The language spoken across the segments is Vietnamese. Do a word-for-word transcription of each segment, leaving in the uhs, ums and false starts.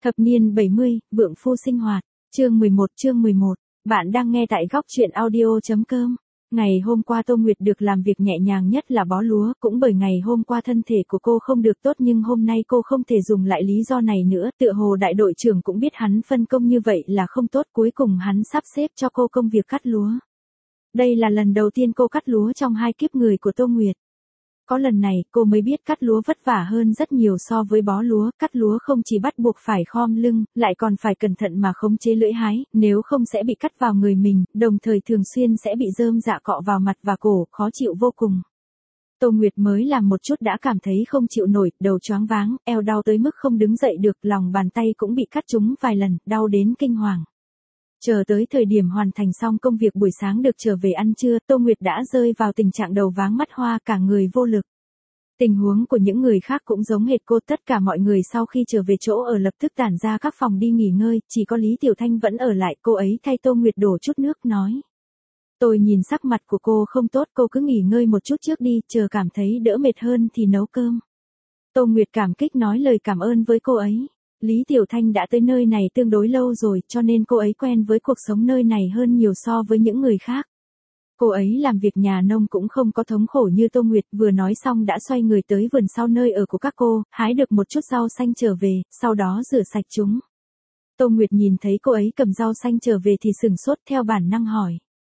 Thập niên bảy mươi, vượng phu sinh hoạt. Chương mười một, chương mười một. Bạn đang nghe tại góc truyện audio.com. Ngày hôm qua Tô Nguyệt được làm việc nhẹ nhàng nhất là bó lúa, cũng bởi ngày hôm qua thân thể của cô không được tốt nhưng hôm nay cô không thể dùng lại lý do này nữa, tựa hồ đại đội trưởng cũng biết hắn phân công như vậy là không tốt, cuối cùng hắn sắp xếp cho cô công việc cắt lúa. Đây là lần đầu tiên cô cắt lúa trong hai kiếp người của Tô Nguyệt. Có lần này, cô mới biết cắt lúa vất vả hơn rất nhiều so với bó lúa, cắt lúa không chỉ bắt buộc phải khom lưng, lại còn phải cẩn thận mà khống chế lưỡi hái, nếu không sẽ bị cắt vào người mình, đồng thời thường xuyên sẽ bị rơm rạ cọ vào mặt và cổ, khó chịu vô cùng. Tô Nguyệt mới làm một chút đã cảm thấy không chịu nổi, đầu choáng váng, eo đau tới mức không đứng dậy được, lòng bàn tay cũng bị cắt trúng vài lần, đau đến kinh hoàng. Chờ tới thời điểm hoàn thành xong công việc buổi sáng được trở về ăn trưa, Tô Nguyệt đã rơi vào tình trạng đầu váng mắt hoa, cả người vô lực. Tình huống của những người khác cũng giống hệt cô, tất cả mọi người sau khi trở về chỗ ở lập tức tản ra các phòng đi nghỉ ngơi, chỉ có Lý Tiểu Thanh vẫn ở lại, cô ấy thay Tô Nguyệt đổ chút nước, nói. Tôi nhìn sắc mặt của cô không tốt, cô cứ nghỉ ngơi một chút trước đi, chờ cảm thấy đỡ mệt hơn thì nấu cơm. Tô Nguyệt cảm kích nói lời cảm ơn với cô ấy. Lý Tiểu Thanh đã tới nơi này tương đối lâu rồi, cho nên cô ấy quen với cuộc sống nơi này hơn nhiều so với những người khác. Cô ấy làm việc nhà nông cũng không có thống khổ như Tô Nguyệt, vừa nói xong đã xoay người tới vườn sau nơi ở của các cô, hái được một chút rau xanh trở về, sau đó rửa sạch chúng. Tô Nguyệt nhìn thấy cô ấy cầm rau xanh trở về thì sửng sốt, theo bản năng hỏi.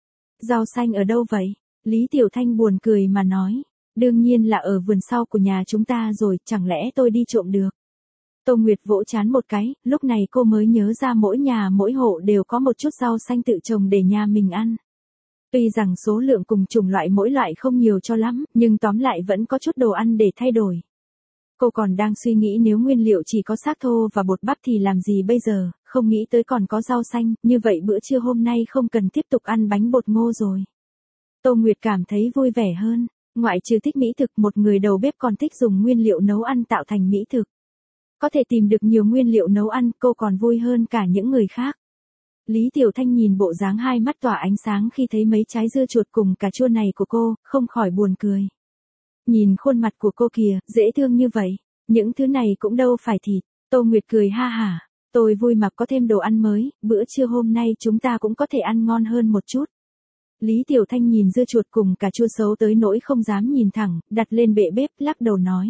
Rau xanh ở đâu vậy? Lý Tiểu Thanh buồn cười mà nói. Đương nhiên là ở vườn sau của nhà chúng ta rồi, chẳng lẽ tôi đi trộm được? Tô Nguyệt vỗ trán một cái, lúc này cô mới nhớ ra mỗi nhà mỗi hộ đều có một chút rau xanh tự trồng để nhà mình ăn. Tuy rằng số lượng cùng chủng loại mỗi loại không nhiều cho lắm, nhưng tóm lại vẫn có chút đồ ăn để thay đổi. Cô còn đang suy nghĩ nếu nguyên liệu chỉ có xác thô và bột bắp thì làm gì bây giờ, không nghĩ tới còn có rau xanh, như vậy bữa trưa hôm nay không cần tiếp tục ăn bánh bột ngô rồi. Tô Nguyệt cảm thấy vui vẻ hơn, ngoại trừ thích mỹ thực, một người đầu bếp còn thích dùng nguyên liệu nấu ăn tạo thành mỹ thực. Có thể tìm được nhiều nguyên liệu nấu ăn, cô còn vui hơn cả những người khác. Lý Tiểu Thanh nhìn bộ dáng hai mắt tỏa ánh sáng khi thấy mấy trái dưa chuột cùng cà chua này của cô, không khỏi buồn cười. Nhìn khuôn mặt của cô kìa, dễ thương như vậy, những thứ này cũng đâu phải thịt. Tô Nguyệt cười ha hả, tôi vui mà có thêm đồ ăn mới, bữa trưa hôm nay chúng ta cũng có thể ăn ngon hơn một chút. Lý Tiểu Thanh nhìn dưa chuột cùng cà chua xấu tới nỗi không dám nhìn thẳng, đặt lên bệ bếp, lắc đầu nói.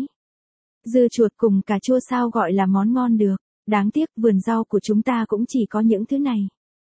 Dưa chuột cùng cà chua sao gọi là món ngon được, đáng tiếc vườn rau của chúng ta cũng chỉ có những thứ này.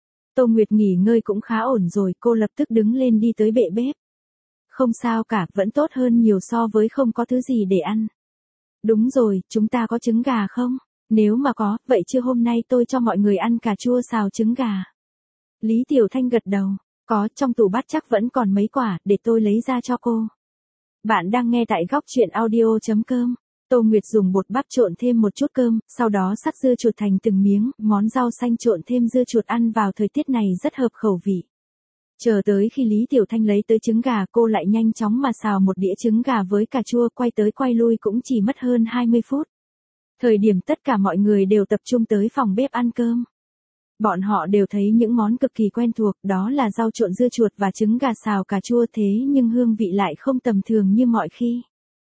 Tô Nguyệt nghỉ ngơi cũng khá ổn rồi, cô lập tức đứng lên đi tới bệ bếp. Không sao cả, vẫn tốt hơn nhiều so với không có thứ gì để ăn. Đúng rồi, chúng ta có trứng gà không? Nếu mà có, vậy trưa hôm nay tôi cho mọi người ăn cà chua xào trứng gà. Lý Tiểu Thanh gật đầu, có, trong tủ bát chắc vẫn còn mấy quả, để tôi lấy ra cho cô. Bạn đang nghe tại góc truyện audio.com. Tô Nguyệt dùng bột bắp trộn thêm một chút cơm, sau đó sắc dưa chuột thành từng miếng, món rau xanh trộn thêm dưa chuột ăn vào thời tiết này rất hợp khẩu vị. Chờ tới khi Lý Tiểu Thanh lấy tới trứng gà, cô lại nhanh chóng mà xào một đĩa trứng gà với cà chua, quay tới quay lui cũng chỉ mất hơn hai mươi phút. Thời điểm tất cả mọi người đều tập trung tới phòng bếp ăn cơm. Bọn họ đều thấy những món cực kỳ quen thuộc, đó là rau trộn dưa chuột và trứng gà xào cà chua, thế nhưng hương vị lại không tầm thường như mọi khi.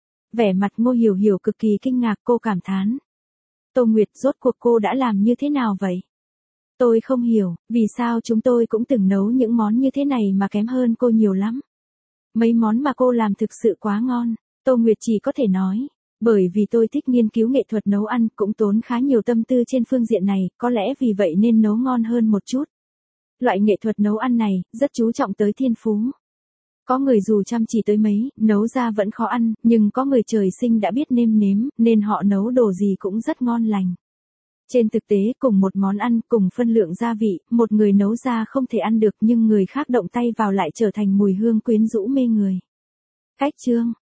Vẻ mặt Ngô Hiểu Hiểu cực kỳ kinh ngạc, cô cảm thán. Tô Nguyệt, rốt cuộc cô đã làm như thế nào vậy? Tôi không hiểu, vì sao chúng tôi cũng từng nấu những món như thế này mà kém hơn cô nhiều lắm. Mấy món mà cô làm thực sự quá ngon, Tô Nguyệt chỉ có thể nói. Bởi vì tôi thích nghiên cứu nghệ thuật nấu ăn, cũng tốn khá nhiều tâm tư trên phương diện này, có lẽ vì vậy nên nấu ngon hơn một chút. Loại nghệ thuật nấu ăn này, rất chú trọng tới thiên phú. Có người dù chăm chỉ tới mấy, nấu ra vẫn khó ăn, nhưng có người trời sinh đã biết nêm nếm, nên họ nấu đồ gì cũng rất ngon lành. Trên thực tế, cùng một món ăn, cùng phân lượng gia vị, một người nấu ra không thể ăn được nhưng người khác động tay vào lại trở thành mùi hương quyến rũ mê người. Cách chương,